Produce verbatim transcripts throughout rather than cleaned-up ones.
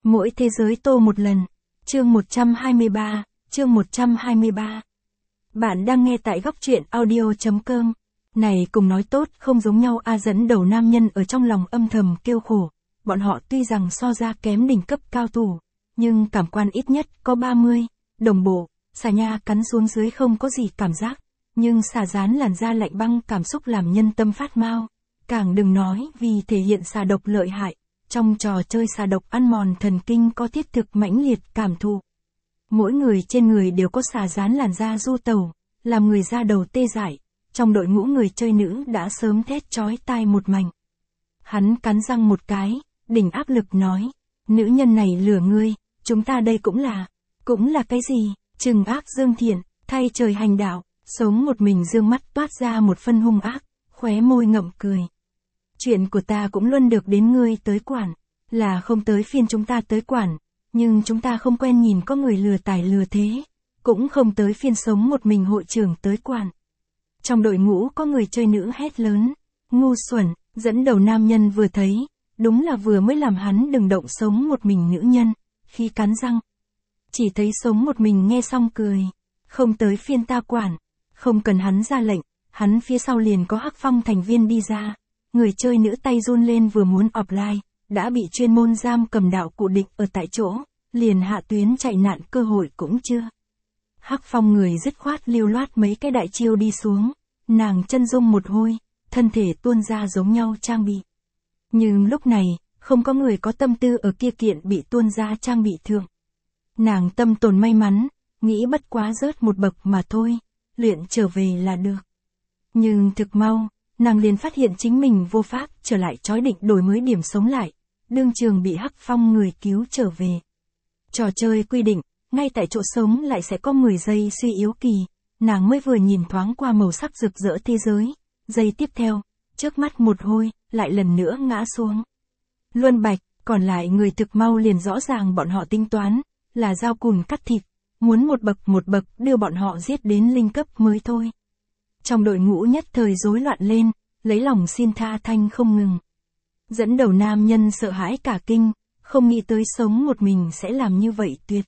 Mỗi thế giới tô một lần. Chương một trăm hai mươi ba, chương một trăm hai mươi ba. Bạn đang nghe tại góc truyện audio.com. Này cùng nói tốt không giống nhau A Dẫn đầu nam nhân ở trong lòng âm thầm kêu khổ. Bọn họ tuy rằng so ra kém đỉnh cấp cao thủ, nhưng cảm quan ít nhất có ba mươi, đồng bộ, xà nha cắn xuống dưới không có gì cảm giác. Nhưng xà dán làn da lạnh băng cảm xúc làm nhân tâm phát mau. Càng đừng nói vì thể hiện xà độc lợi hại. Trong trò chơi xà độc ăn mòn thần kinh có thiết thực mãnh liệt cảm thụ. Mỗi người trên người đều có xà dán làn da du tẩu, làm người da đầu tê dại. Trong đội ngũ người chơi nữ đã sớm thét chói tai một mảnh. Hắn cắn răng một cái, đỉnh áp lực nói, nữ nhân này lừa ngươi, chúng ta đây cũng là, cũng là cái gì, trừng ác dương thiện, thay trời hành đạo, sống một mình dương mắt toát ra một phân hung ác, khóe môi ngậm cười. Chuyện của ta cũng luôn được đến ngươi tới quản, là không tới phiên chúng ta tới quản, nhưng chúng ta không quen nhìn có người lừa tài lừa thế, cũng không tới phiên sống một mình hội trưởng tới quản. Trong đội ngũ có người chơi nữ hét lớn, ngu xuẩn, dẫn đầu nam nhân vừa thấy, đúng là vừa mới làm hắn đừng động sống một mình nữ nhân, khi cắn răng. Chỉ thấy sống một mình nghe xong cười, không tới phiên ta quản, không cần hắn ra lệnh, hắn phía sau liền có Hắc Phong thành viên đi ra. Người chơi nữ tay run lên vừa muốn offline, đã bị chuyên môn giam cầm đạo cụ định ở tại chỗ, liền hạ tuyến chạy nạn cơ hội cũng chưa. Hắc Phong người dứt khoát lưu loát mấy cái đại chiêu đi xuống, nàng chân dung một hôi, thân thể tuôn ra giống nhau trang bị. Nhưng lúc này, không có người có tâm tư ở kia kiện bị tuôn ra trang bị thượng. Nàng tâm tồn may mắn, nghĩ bất quá rớt một bậc mà thôi, luyện trở về là được. Nhưng thực mau, nàng liền phát hiện chính mình vô pháp trở lại chói định đổi mới điểm sống lại, đương trường bị Hắc Phong người cứu trở về. Trò chơi quy định, ngay tại chỗ sống lại sẽ có mười giây suy yếu kỳ, nàng mới vừa nhìn thoáng qua màu sắc rực rỡ thế giới, giây tiếp theo, trước mắt một hôi, lại lần nữa ngã xuống. Luân Bạch, còn lại người thực mau liền rõ ràng bọn họ tính toán, là dao cùn cắt thịt, muốn một bậc một bậc đưa bọn họ giết đến linh cấp mới thôi. Trong đội ngũ nhất thời rối loạn lên, lấy lòng xin tha thanh không ngừng. Dẫn đầu nam nhân sợ hãi cả kinh, không nghĩ tới sống một mình sẽ làm như vậy tuyệt.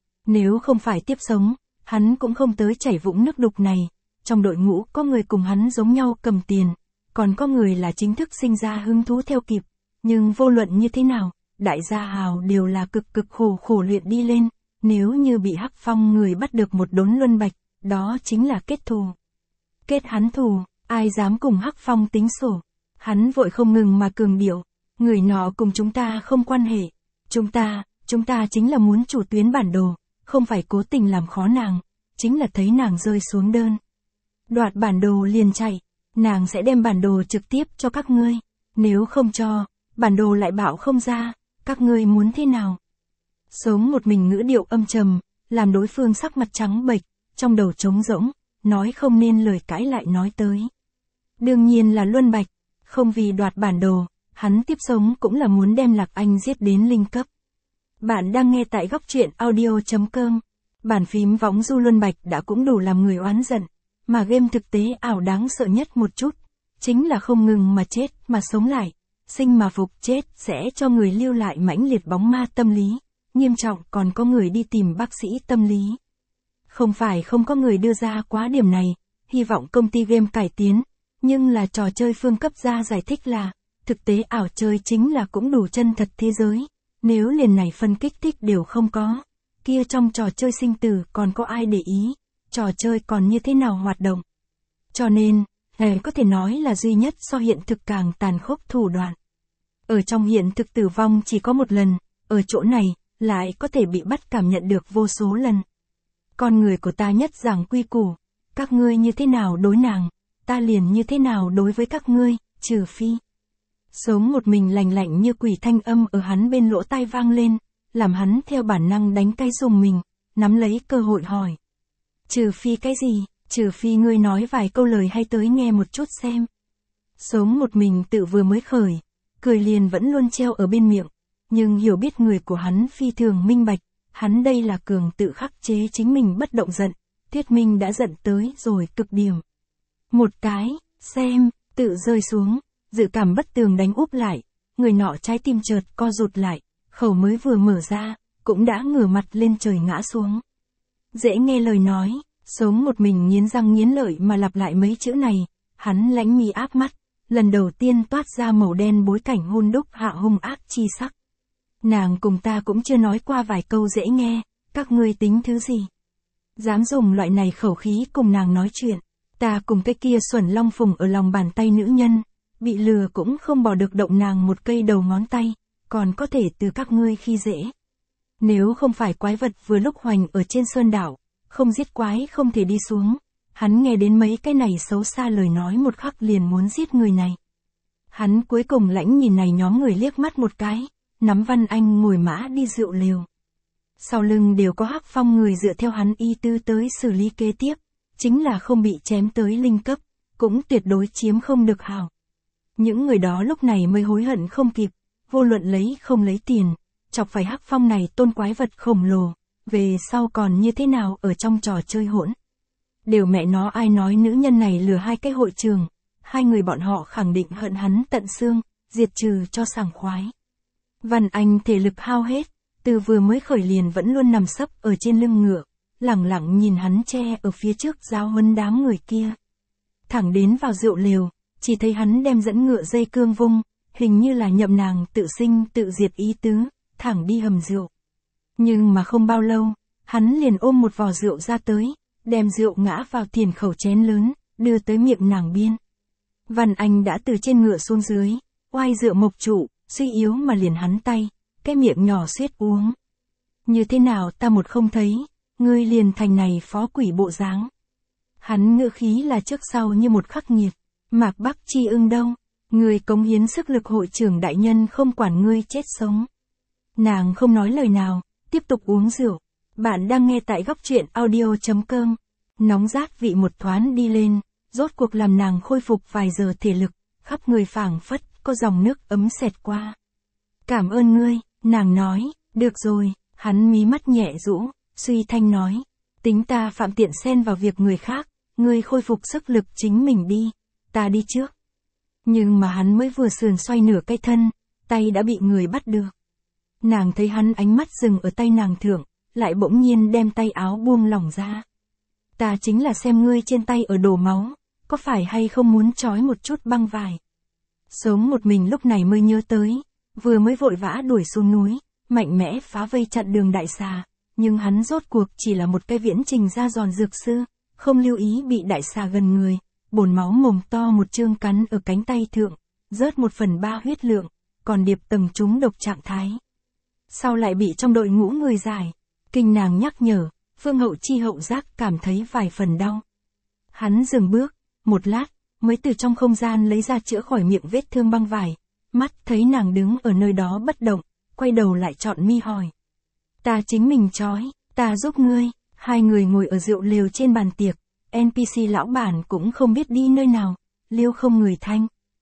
Nếu không phải tiếp sống, hắn cũng không tới chảy vũng nước đục này. Trong đội ngũ có người cùng hắn giống nhau cầm tiền, còn có người là chính thức sinh ra hứng thú theo kịp. Nhưng vô luận như thế nào, đại gia hào đều là cực cực khổ khổ luyện đi lên. Nếu như bị Hắc Phong người bắt được một đốn Luân Bạch, đó chính là kết thù. Kết hắn thù, ai dám cùng Hắc Phong tính sổ. Hắn vội không ngừng mà cường điệu, người nọ cùng chúng ta không quan hệ. Chúng ta, chúng ta chính là muốn chủ tuyến bản đồ, không phải cố tình làm khó nàng, chính là thấy nàng rơi xuống đơn. Đoạt bản đồ liền chạy, nàng sẽ đem bản đồ trực tiếp cho các ngươi, nếu không cho, bản đồ lại bảo không ra, các ngươi muốn thế nào? Sống một mình ngữ điệu âm trầm, làm đối phương sắc mặt trắng bệch, trong đầu trống rỗng, nói không nên lời cãi lại nói tới. Đương nhiên là Luân Bạch, không vì đoạt bản đồ, hắn tiếp sống cũng là muốn đem Lạc Anh giết đến linh cấp. Bạn đang nghe tại góc truyện audio.com. Bàn phím võng du Luân Bạch đã cũng đủ làm người oán giận, mà game thực tế ảo đáng sợ nhất một chút, chính là không ngừng mà chết mà sống lại, sinh mà phục chết sẽ cho người lưu lại mãnh liệt bóng ma tâm lý, nghiêm trọng còn có người đi tìm bác sĩ tâm lý. Không phải không có người đưa ra quá điểm này, hy vọng công ty game cải tiến, nhưng là trò chơi phương cấp ra giải thích là, thực tế ảo chơi chính là cũng đủ chân thật thế giới, nếu liền này phân kích thích đều không có, kia trong trò chơi sinh tử còn có ai để ý, trò chơi còn như thế nào hoạt động. Cho nên, này có thể nói là duy nhất so hiện thực càng tàn khốc thủ đoạn. Ở trong hiện thực tử vong chỉ có một lần, ở chỗ này, lại có thể bị bắt cảm nhận được vô số lần. Con người của ta nhất giảng quy củ, các ngươi như thế nào đối nàng, ta liền như thế nào đối với các ngươi, trừ phi. Sống một mình lành lạnh như quỷ thanh âm ở hắn bên lỗ tai vang lên, làm hắn theo bản năng đánh cái dùng mình, nắm lấy cơ hội hỏi. Trừ phi cái gì, trừ phi ngươi nói vài câu lời hay tới nghe một chút xem. Sống một mình tự vừa mới khởi, cười liền vẫn luôn treo ở bên miệng, nhưng hiểu biết người của hắn phi thường minh bạch, hắn đây là cường tự khắc chế chính mình bất động giận, thuyết minh đã giận tới rồi cực điểm. Một cái, xem, tự rơi xuống, dự cảm bất tường đánh úp lại, người nọ trái tim chợt co rụt lại, khẩu mới vừa mở ra, cũng đã ngửa mặt lên trời ngã xuống. Dễ nghe lời nói, sống một mình nghiến răng nghiến lợi mà lặp lại mấy chữ này, hắn lãnh mi áp mắt, lần đầu tiên toát ra màu đen bối cảnh hôn đúc hạ hung ác chi sắc. Nàng cùng ta cũng chưa nói qua vài câu dễ nghe, các ngươi tính thứ gì? Dám dùng loại này khẩu khí cùng nàng nói chuyện, ta cùng cái kia xuẩn long phùng ở lòng bàn tay nữ nhân, bị lừa cũng không bỏ được động nàng một cây đầu ngón tay, còn có thể từ các ngươi khi dễ. Nếu không phải quái vật vừa lúc hoành ở trên sơn đảo, không giết quái không thể đi xuống, hắn nghe đến mấy cái này xấu xa lời nói một khắc liền muốn giết người này. Hắn cuối cùng lãnh nhìn này nhóm người liếc mắt một cái, nắm Văn Anh ngồi mã đi rượu lều. Sau lưng đều có Hắc Phong người dựa theo hắn y tư tới xử lý kế tiếp, chính là không bị chém tới linh cấp, cũng tuyệt đối chiếm không được hào. Những người đó lúc này mới hối hận không kịp, vô luận lấy không lấy tiền, chọc phải Hắc Phong này tôn quái vật khổng lồ, về sau còn như thế nào ở trong trò chơi hỗn. Đều mẹ nó ai nói nữ nhân này lừa hai cái hội trường, hai người bọn họ khẳng định hận hắn tận xương, diệt trừ cho sảng khoái. Văn Anh thể lực hao hết, từ vừa mới khởi liền vẫn luôn nằm sấp ở trên lưng ngựa, lẳng lặng nhìn hắn che ở phía trước giáo huấn đám người kia. Thẳng đến vào rượu lều, chỉ thấy hắn đem dẫn ngựa dây cương vung, hình như là nhậm nàng tự sinh tự diệt ý tứ, thẳng đi hầm rượu. Nhưng mà không bao lâu, hắn liền ôm một vò rượu ra tới, đem rượu ngã vào tiền khẩu chén lớn, đưa tới miệng nàng biên. Văn Anh đã từ trên ngựa xuống dưới, oai rượu mộc trụ, suy yếu mà liền hắn tay, cái miệng nhỏ suýt uống. Như thế nào ta một không thấy, ngươi liền thành này phó quỷ bộ dáng. Hắn ngữ khí là trước sau như một khắc nghiệt, Mạc Bắc Chi ưng đâu, ngươi cống hiến sức lực hội trưởng đại nhân không quản ngươi chết sống. Nàng không nói lời nào, tiếp tục uống rượu. Bạn đang nghe tại góc truyện audio.com. Nóng rát vị một thoáng đi lên, rốt cuộc làm nàng khôi phục vài giờ thể lực, khắp người phảng phất, có dòng nước ấm xẹt qua. Cảm ơn ngươi, nàng nói, được rồi, hắn mí mắt nhẹ rũ, suy thanh nói. Tính ta phạm tiện xen vào việc người khác, ngươi khôi phục sức lực chính mình đi, ta đi trước. Nhưng mà hắn mới vừa sườn xoay nửa cái thân, tay đã bị người bắt được. Nàng thấy hắn ánh mắt dừng ở tay nàng thượng, lại bỗng nhiên đem tay áo buông lỏng ra. Ta chính là xem ngươi trên tay ở đổ máu, có phải hay không muốn trói một chút băng vải. Sống một mình lúc này mới nhớ tới, vừa mới vội vã đuổi xuống núi, mạnh mẽ phá vây chặn đường đại xà, nhưng hắn rốt cuộc chỉ là một cái viễn trình ra giòn dược sư, không lưu ý bị đại xà gần người, bồn máu mồm to một chương cắn ở cánh tay thượng, rớt một phần ba huyết lượng, còn điệp tầng trúng độc trạng thái. Sau lại bị trong đội ngũ người giải, kinh nàng nhắc nhở, Phương Hậu Chi hậu giác cảm thấy vài phần đau. Hắn dừng bước, một lát, mới từ trong không gian lấy ra chữa khỏi miệng vết thương băng vải, mắt thấy nàng đứng ở nơi đó bất động, quay đầu lại chọn mi hỏi. Ta chính mình trói, ta giúp ngươi, hai người ngồi ở rượu lều trên bàn tiệc, en pê xê lão bản cũng không biết đi nơi nào, liêu không người thanh.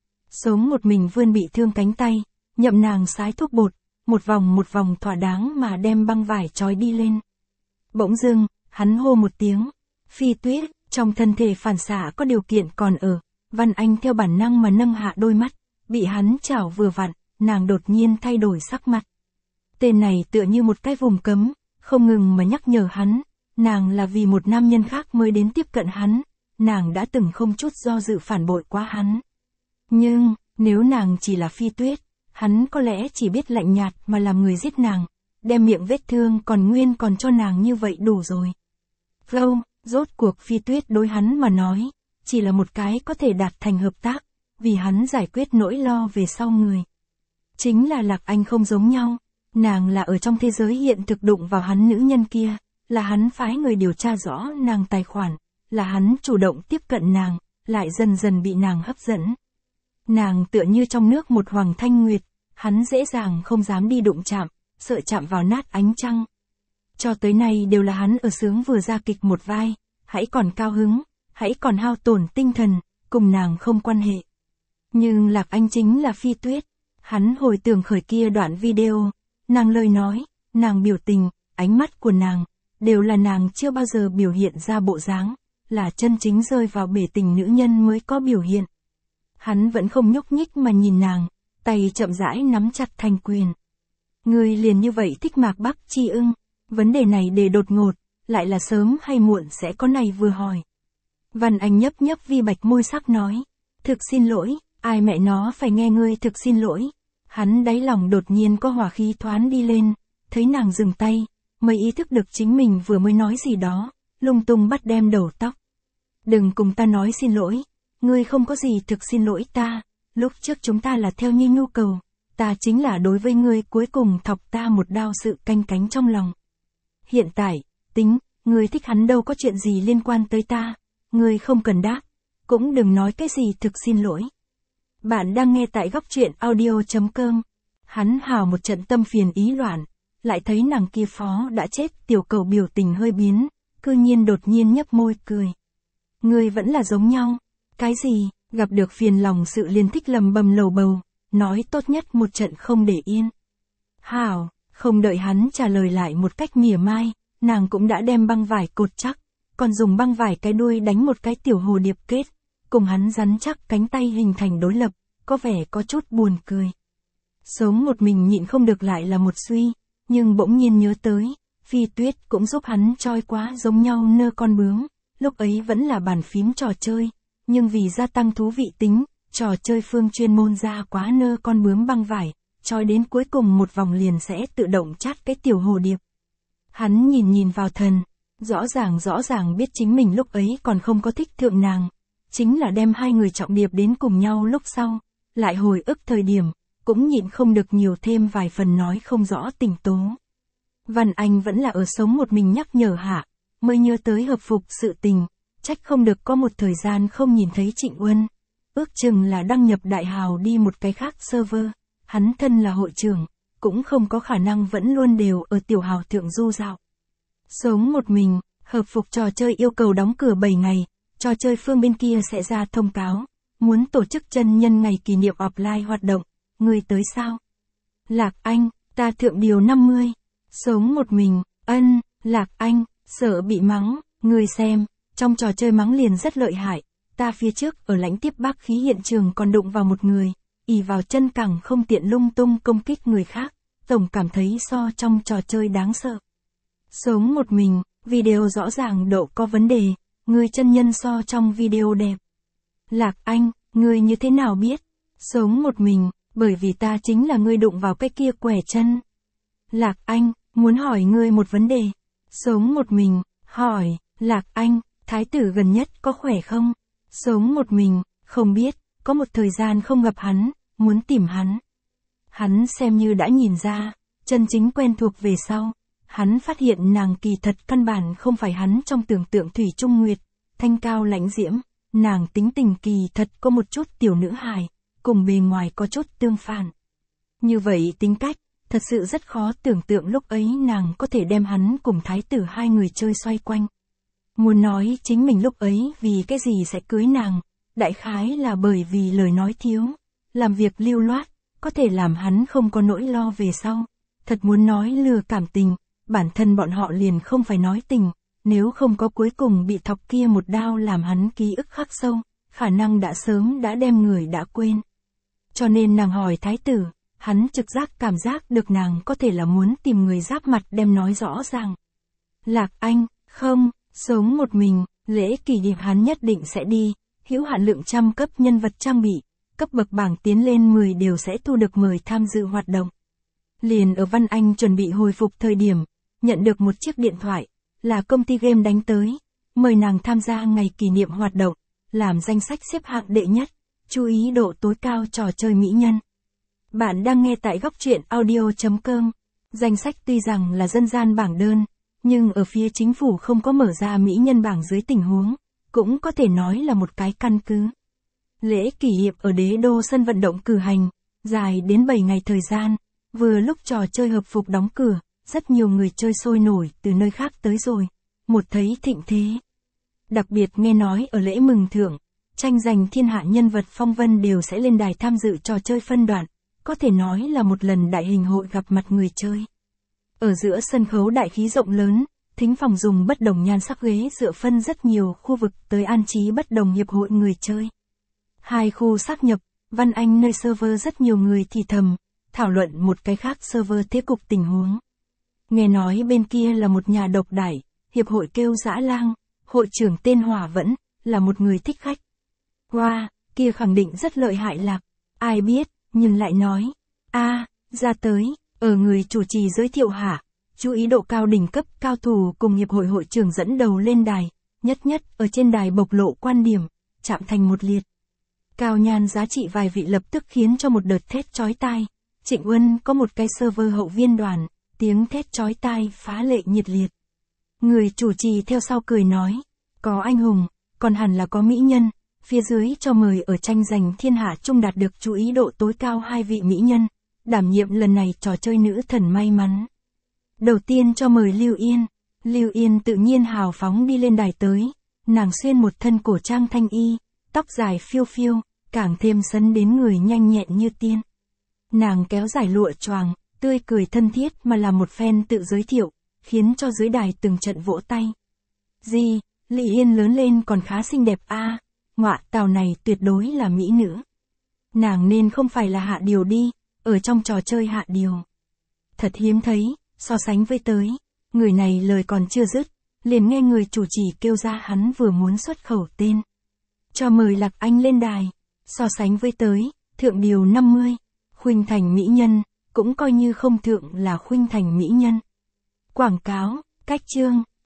Sống một mình vươn bị thương cánh tay, nhậm nàng sái thuốc bột, một vòng một vòng thỏa đáng mà đem băng vải trói đi lên. Bỗng dưng, hắn hô một tiếng, Phi Tuyết, trong thân thể phản xạ có điều kiện còn ở, Văn Anh theo bản năng mà nâng hạ đôi mắt, bị hắn chảo vừa vặn, nàng đột nhiên thay đổi sắc mặt. Tên này tựa như một cái vùng cấm, không ngừng mà nhắc nhở hắn, nàng là vì một nam nhân khác mới đến tiếp cận hắn, nàng đã từng không chút do dự phản bội qua hắn. Nhưng, nếu nàng chỉ là Phi Tuyết, hắn có lẽ chỉ biết lạnh nhạt mà làm người giết nàng, đem miệng vết thương còn nguyên còn cho nàng như vậy đủ rồi. Vô, rốt cuộc Phi Tuyết đối hắn mà nói, chỉ là một cái có thể đạt thành hợp tác, vì hắn giải quyết nỗi lo về sau người. Chính là Lạc Anh không giống nhau, nàng là ở trong thế giới hiện thực đụng vào hắn nữ nhân kia, là hắn phái người điều tra rõ nàng tài khoản, là hắn chủ động tiếp cận nàng, lại dần dần bị nàng hấp dẫn. Nàng tựa như trong nước một hoàng thanh nguyệt, hắn dễ dàng không dám đi đụng chạm, sợ chạm vào nát ánh trăng. Cho tới nay đều là hắn ở sướng vừa ra kịch một vai, hãy còn cao hứng, hãy còn hao tổn tinh thần, cùng nàng không quan hệ. Nhưng Lạc Anh chính là Phi Tuyết, hắn hồi tưởng khởi kia đoạn video, nàng lời nói, nàng biểu tình, ánh mắt của nàng, đều là nàng chưa bao giờ biểu hiện ra bộ dáng, là chân chính rơi vào bể tình nữ nhân mới có biểu hiện. Hắn vẫn không nhúc nhích mà nhìn nàng, tay chậm rãi nắm chặt thành quyền. Ngươi liền như vậy thích Mạc Bắc Chi ưng, vấn đề này để đột ngột, lại là sớm hay muộn sẽ có này vừa hỏi. Văn Anh nhấp nhấp vi bạch môi sắc nói, thực xin lỗi, ai mẹ nó phải nghe ngươi thực xin lỗi. Hắn đáy lòng đột nhiên có hỏa khí thoáng đi lên, thấy nàng dừng tay, mới ý thức được chính mình vừa mới nói gì đó, lung tung bắt đem đầu tóc. Đừng cùng ta nói xin lỗi, ngươi không có gì thực xin lỗi ta, lúc trước chúng ta là theo như nhu cầu, ta chính là đối với ngươi cuối cùng thọc ta một đao sự canh cánh trong lòng. Hiện tại, tính, ngươi thích hắn đâu có chuyện gì liên quan tới ta, ngươi không cần đáp, cũng đừng nói cái gì thực xin lỗi. Bạn đang nghe tại góc truyện audio chấm com. Hắn hào một trận tâm phiền ý loạn, lại thấy nàng kia phó đã chết, tiểu cầu biểu tình hơi biến, cư nhiên đột nhiên nhấp môi cười. Ngươi vẫn là giống nhau, cái gì, gặp được phiền lòng sự liền thích lầm bầm lầu bầu, nói tốt nhất một trận không để yên. Hảo, không đợi hắn trả lời lại một cách mỉa mai, nàng cũng đã đem băng vải cột chắc, còn dùng băng vải cái đuôi đánh một cái tiểu hồ điệp kết, cùng hắn rắn chắc cánh tay hình thành đối lập, có vẻ có chút buồn cười. Sống một mình nhịn không được lại là một suy, nhưng bỗng nhiên nhớ tới, Phi Tuyết cũng giúp hắn choi quá giống nhau nơ con bướm, lúc ấy vẫn là bàn phím trò chơi, nhưng vì gia tăng thú vị tính, trò chơi phương chuyên môn ra quá nơ con bướm băng vải, choi đến cuối cùng một vòng liền sẽ tự động chát cái tiểu hồ điệp. Hắn nhìn nhìn vào thần, rõ ràng rõ ràng biết chính mình lúc ấy còn không có thích thượng nàng, chính là đem hai người trọng điệp đến cùng nhau lúc sau, lại hồi ức thời điểm, cũng nhịn không được nhiều thêm vài phần nói không rõ tình tố. Văn Anh vẫn là ở sống một mình nhắc nhở hạ, mới nhớ tới hợp phục sự tình, trách không được có một thời gian không nhìn thấy Trịnh Uân, ước chừng là đăng nhập đại hào đi một cái khác server, hắn thân là hội trưởng, cũng không có khả năng vẫn luôn đều ở tiểu hào thượng du dạo. Sống một mình, hợp phục trò chơi yêu cầu đóng cửa bảy ngày, trò chơi phương bên kia sẽ ra thông cáo, muốn tổ chức chân nhân ngày kỷ niệm offline hoạt động, ngươi tới sao? Lạc Anh, ta thượng điều năm mươi, sống một mình, ân, Lạc Anh, sợ bị mắng, ngươi xem, trong trò chơi mắng liền rất lợi hại, ta phía trước ở lãnh tiếp bác khí hiện trường còn đụng vào một người, ỉ vào chân cẳng không tiện lung tung công kích người khác, tổng cảm thấy so trong trò chơi đáng sợ. Sống một mình, video rõ ràng độ có vấn đề, ngươi chân nhân so trong video đẹp. Lạc Anh, ngươi như thế nào biết? Sống một mình, bởi vì ta chính là ngươi đụng vào cái kia quẻ chân. Lạc Anh, muốn hỏi ngươi một vấn đề. Sống một mình, hỏi, Lạc Anh, thái tử gần nhất có khỏe không? Sống một mình, không biết, có một thời gian không gặp hắn, muốn tìm hắn. Hắn xem như đã nhìn ra, chân chính quen thuộc về sau. Hắn phát hiện nàng kỳ thật căn bản không phải hắn trong tưởng tượng Thủy Trung Nguyệt, thanh cao lãnh diễm, nàng tính tình kỳ thật có một chút tiểu nữ hài, cùng bề ngoài có chút tương phản. Như vậy tính cách, thật sự rất khó tưởng tượng lúc ấy nàng có thể đem hắn cùng thái tử hai người chơi xoay quanh. Muốn nói chính mình lúc ấy vì cái gì sẽ cưới nàng, đại khái là bởi vì lời nói thiếu, làm việc lưu loát, có thể làm hắn không có nỗi lo về sau. Thật muốn nói lừa cảm tình, bản thân bọn họ liền không phải nói tình, nếu không có cuối cùng bị thọc kia một đao làm hắn ký ức khắc sâu, khả năng đã sớm đã đem người đã quên. Cho nên nàng hỏi thái tử, hắn trực giác cảm giác được nàng có thể là muốn tìm người giáp mặt đem nói rõ ràng. Lạc Anh, không, sống một mình, lễ kỷ niệm hắn nhất định sẽ đi, hữu hạn lượng trăm cấp nhân vật trang bị, cấp bậc bảng tiến lên mười đều sẽ thu được mời tham dự hoạt động. Liền ở Văn Anh chuẩn bị hồi phục thời điểm, nhận được một chiếc điện thoại, là công ty game đánh tới, mời nàng tham gia ngày kỷ niệm hoạt động, làm danh sách xếp hạng đệ nhất, chú ý độ tối cao trò chơi mỹ nhân. Bạn đang nghe tại góc truyện audio chấm com, danh sách tuy rằng là dân gian bảng đơn, nhưng ở phía chính phủ không có mở ra mỹ nhân bảng dưới tình huống, cũng có thể nói là một cái căn cứ. Lễ kỷ niệm ở đế đô sân vận động cử hành, dài đến bảy ngày thời gian, vừa lúc trò chơi hợp phục đóng cửa, rất nhiều người chơi sôi nổi từ nơi khác tới rồi, một thấy thịnh thế. Đặc biệt nghe nói ở lễ mừng thưởng, tranh giành thiên hạ nhân vật phong vân đều sẽ lên đài tham dự trò chơi phân đoạn, có thể nói là một lần đại hình hội gặp mặt người chơi. Ở giữa sân khấu đại khí rộng lớn, thính phòng dùng bất đồng nhan sắc ghế dựa phân rất nhiều khu vực tới an trí bất đồng hiệp hội người chơi. Hai khu sát nhập, Văn Anh nơi server rất nhiều người thì thầm, thảo luận một cái khác server thế cục tình huống. Nghe nói bên kia là một nhà độc đải, hiệp hội kêu dã lang, hội trưởng tên Hòa vẫn, là một người thích khách. Wow, kia khẳng định rất lợi hại lạc, ai biết, nhưng lại nói, a ra tới, ở người chủ trì giới thiệu hả, chú ý độ cao đỉnh cấp cao thủ cùng hiệp hội hội trưởng dẫn đầu lên đài, nhất nhất ở trên đài bộc lộ quan điểm, chạm thành một liệt. Cao nhan giá trị vài vị lập tức khiến cho một đợt thét chói tai. Trịnh Uân có một cái server hậu viên đoàn, tiếng thét chói tai phá lệ nhiệt liệt. Người chủ trì theo sau cười nói, có anh hùng, còn hẳn là có mỹ nhân, phía dưới cho mời ở tranh giành thiên hạ chung đạt được chú ý độ tối cao hai vị mỹ nhân, đảm nhiệm lần này trò chơi nữ thần may mắn. Đầu tiên cho mời Lưu Yên, Lưu Yên tự nhiên hào phóng đi lên đài tới, nàng xuyên một thân cổ trang thanh y, tóc dài phiêu phiêu, càng thêm sấn đến người nhanh nhẹn như tiên. Nàng kéo giải lụa choàng, tươi cười thân thiết mà làm một phen tự giới thiệu, khiến cho dưới đài từng trận vỗ tay. Gì, Lý Yên lớn lên còn khá xinh đẹp a, à, ngọa tào này tuyệt đối là mỹ nữ. Nàng nên không phải là hạ điều đi, ở trong trò chơi hạ điều. Thật hiếm thấy, so sánh với tới, người này lời còn chưa dứt, liền nghe người chủ trì kêu ra hắn vừa muốn xuất khẩu tên. Cho mời Lạc Anh lên đài, so sánh với tới, thượng điều năm mươi, khuynh thành mỹ nhân, cũng coi như không thượng là khuynh thành mỹ nhân. Quảng cáo, cách chương,